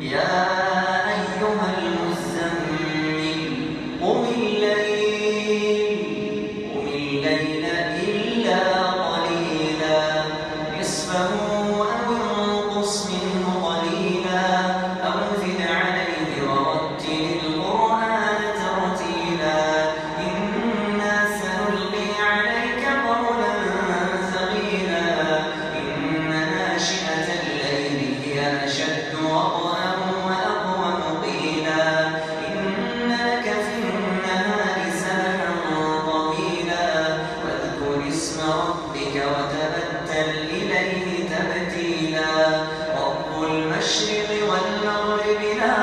يا أيها المزمل قم الليل إلا قليلا نصفه أو انقص منه قليلا أو زد عليه ورتل القرآن ترتيلا إنا سنلقي عليك قولا ثقيلا إن ناشئة الليل هي أشد وطئا وأقوم قيلا إن لك في النهار سبحا طويلا واذكر اسم ربك وتبتل إليه تبتيلا رب المشرق والمغرب لا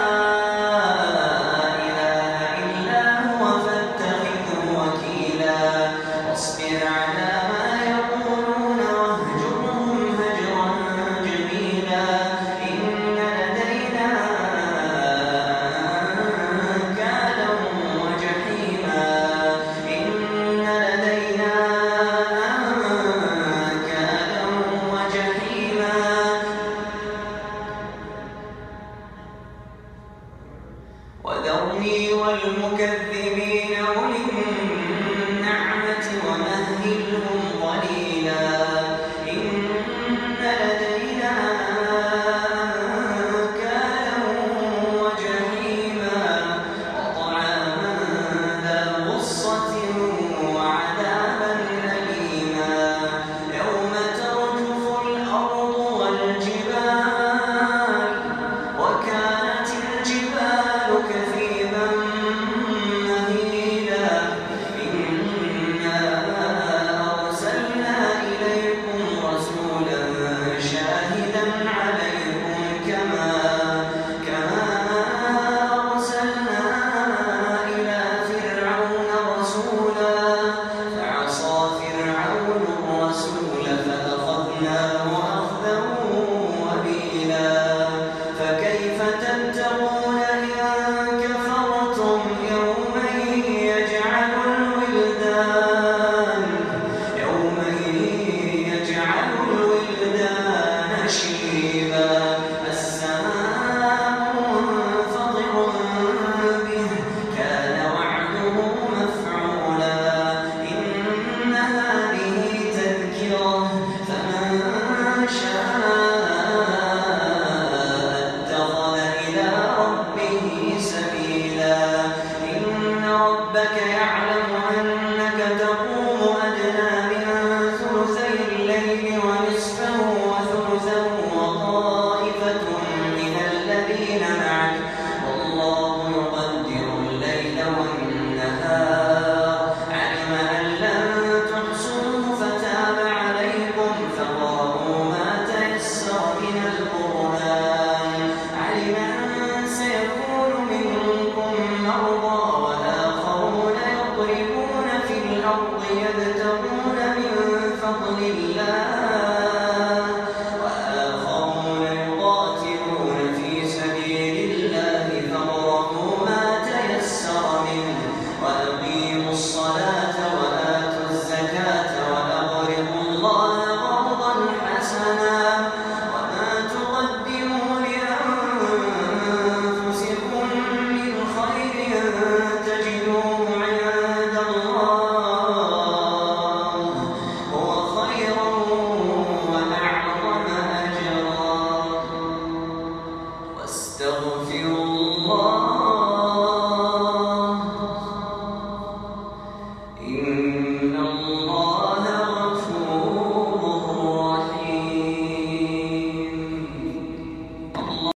إله إلا هو فاتخذه وكيلا واصبر على ما يقولون واهجرهم هجرا جميلا إن لدينا أنكالا وجحيما إن لدينا أنكالا وجحيما وذرني والمكذبين أولي النعمة ومهلهم قليلا إن لدينا أنكالا وجحيما وطعاما ذا غصة وعذابا أليما يوم ترجف الأرض والجبال وكانت الجبال كثيبا مهيلا إنا أرسلنا إليكم رسولا شاهدا عليكم كما أرسلنا إلى فرعون رسولا فعصى فرعون الرسول فأخذناه أخذا وبيلا فكيف تتقون إن كفرتم يوما يجعل الولدان شيبا السماء منفطر به كان وعده مفعولا إن هذه تذكرة فمن شاء اتخذ إلى ربه سبيلا إن ربك يعلم أنك تقوم أدنى من ثلثي الليل ونصفه وثلثه وطائفة من الذين معك والله يقدر الليل والنهار علم أن لن تحصوه فتاب عليكم فاقرؤوا ما تيسر من القرآن علم أن سيكون منكم مرضى وآخرون يضربون في الأرض يبتغون من فضل الله وآخرون يقاتلون في سبيل الله فاقرؤوا ما تيسر منه وأقيموا الصلاة وآتوا الزكاة وأقرضوا الله قرضا حسنا وما تقدموا لأنفسكم من خير تجدوه عند الله هو خيرا وأعظم أجرا واستغفروا